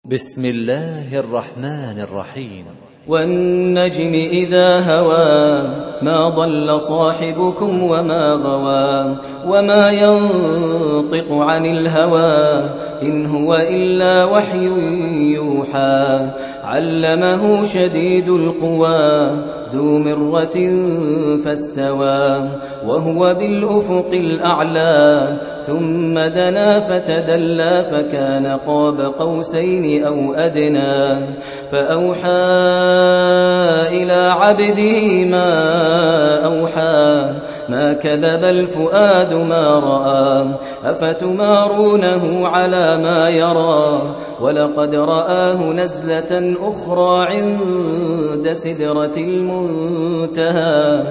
بسم الله الرحمن الرحيم. والنجم إذا هوى ما ضل صاحبكم وما غوى وما ينطق عن الهوى إن هو إلا وحي يوحى علمه شديد القوى ذو مرة فاستوى وهو بالأفق الأعلى ثم دنا فتدلى فكان قاب قوسين أو أدنى فأوحى إلى عبده ما أوحى ما كذب الفؤاد ما رأى أفتمارونه على ما يرى ولقد رآه نزلة أخرى عند سدرة المنتهى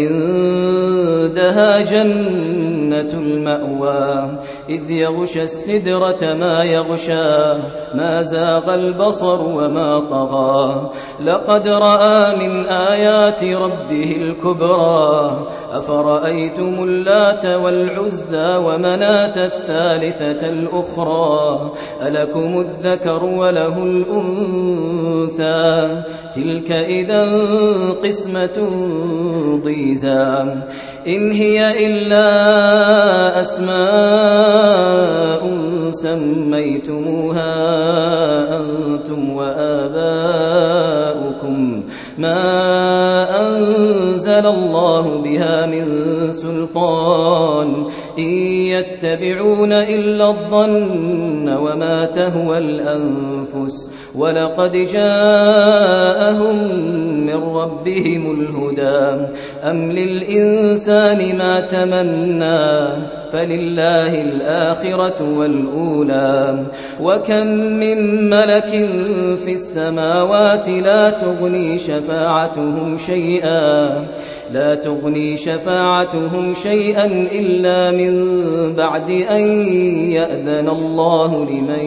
عندها جنة المأوى إذ يغشى السدرة ما يغشى ما زاغ البصر وما طغى لقد رأى من آيات ربه الكبرى أفرأيتم اللات والعزى ومناة الثالثة الأخرى ألكم الذكر وله الأنثى تلك إذا قسمة ضيزى إن هي إلا أسماء سميتموها أنتم وآباؤكم ما أنزل الله بها من سلطان إن يتبعون إلا الظن وما تهوى الأنفس ولقد جاءهم من ربهم الهدى أم للإنسان ما تمنى فلله الآخرة والأولى وكم من ملك في السماوات لا تغني شفاعتهم شيئا إلا من بعد أن يأذن الله لمن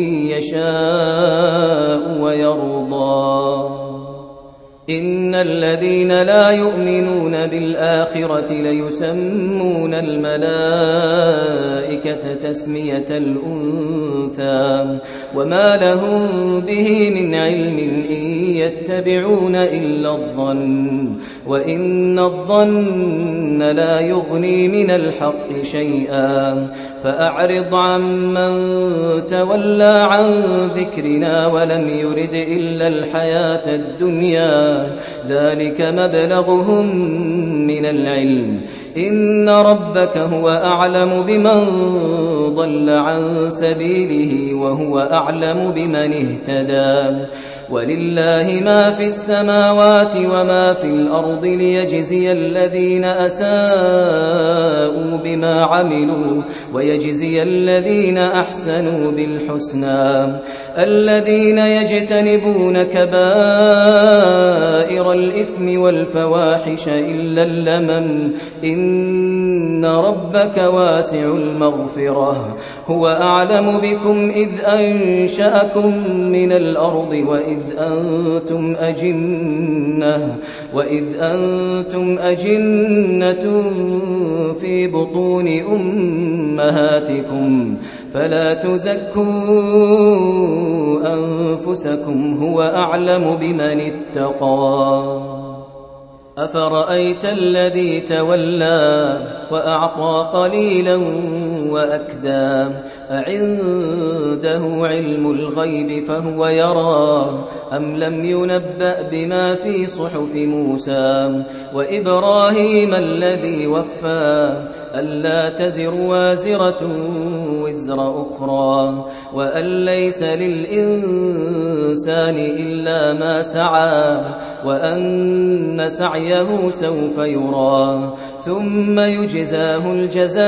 يشاء ويرضى إن الذين لا يؤمنون بالآخرة ليسمون الملائكة تسمية الأنثى وما لهم به من علم إن يتبعون إلا الظن وإن الظن لا يغني من الحق شيئا فأعرض عمن تولى عن ذكرنا ولم يرد إلا الحياة الدنيا ذلك مبلغهم من العلم إن ربك هو أعلم بمن ضل عن سبيله وهو أعلم بمن اهتدى ولله ما في السماوات وما في الأرض ليجزي الذين أساءوا بما عملوا ويجزي الذين أحسنوا بالحسنى الذين يجتنبون كبائر الإثم والفواحش إلا اللمم إن ربك واسع المغفرة هو أعلم بكم إذ أنشأكم من الأرض وإذ أنتم أجنة في بطون أمهاتكم فلا تزكوا أنفسكم هو أعلم بمن اتقى أفرأيت الذي تولى وأعطى قليلا وأكدى أعنده علم الغيب فهو يرى أم لم ينبأ بما في صحف موسى وإبراهيم الذي وفى ألا تزر وازرة وزر أخرى وأن ليس للإنسان إلا ما سعى وأن سعيه سوف يرى ثم يجزاه الجزاء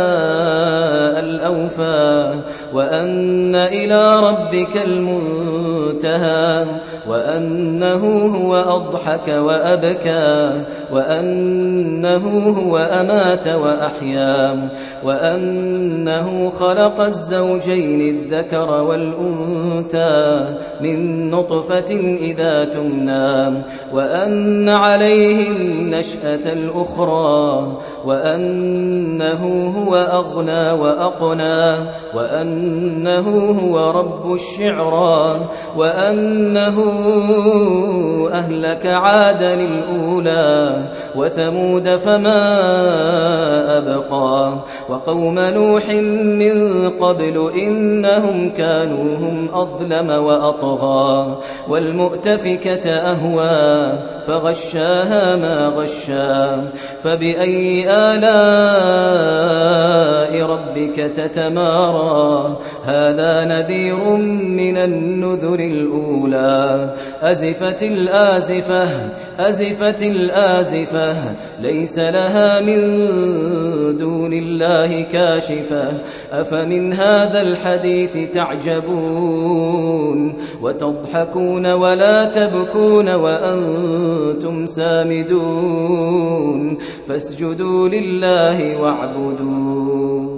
الأوفى وأن إلى ربك المنتهى وأنه هو أضحك وأبكى وأنه هو أمات وأحيا وأنه خلق الزوجين الذكر والأنثى من نطفة إذا تمنى وأن عليه النشأة الأخرى وأنه هو أغنى وأقنى وأنه هو رب الشعرى وأنه أهلك عادا الأولى وثمود فما أبقى وقوم نوح من قبل إنهم كانوا هم أظلم وأطغى والمؤتفكة أهوى فغشاها ما غشا فبأي آلاء ربك تتمارى هذا نذير من النذر الأولى أزفت الآزفة ليس لها من دون الله كاشفة أفمن هذا الحديث تعجبون وتضحكون ولا تبكون وأنتم سامدون فاسجدوا لله واعبدوا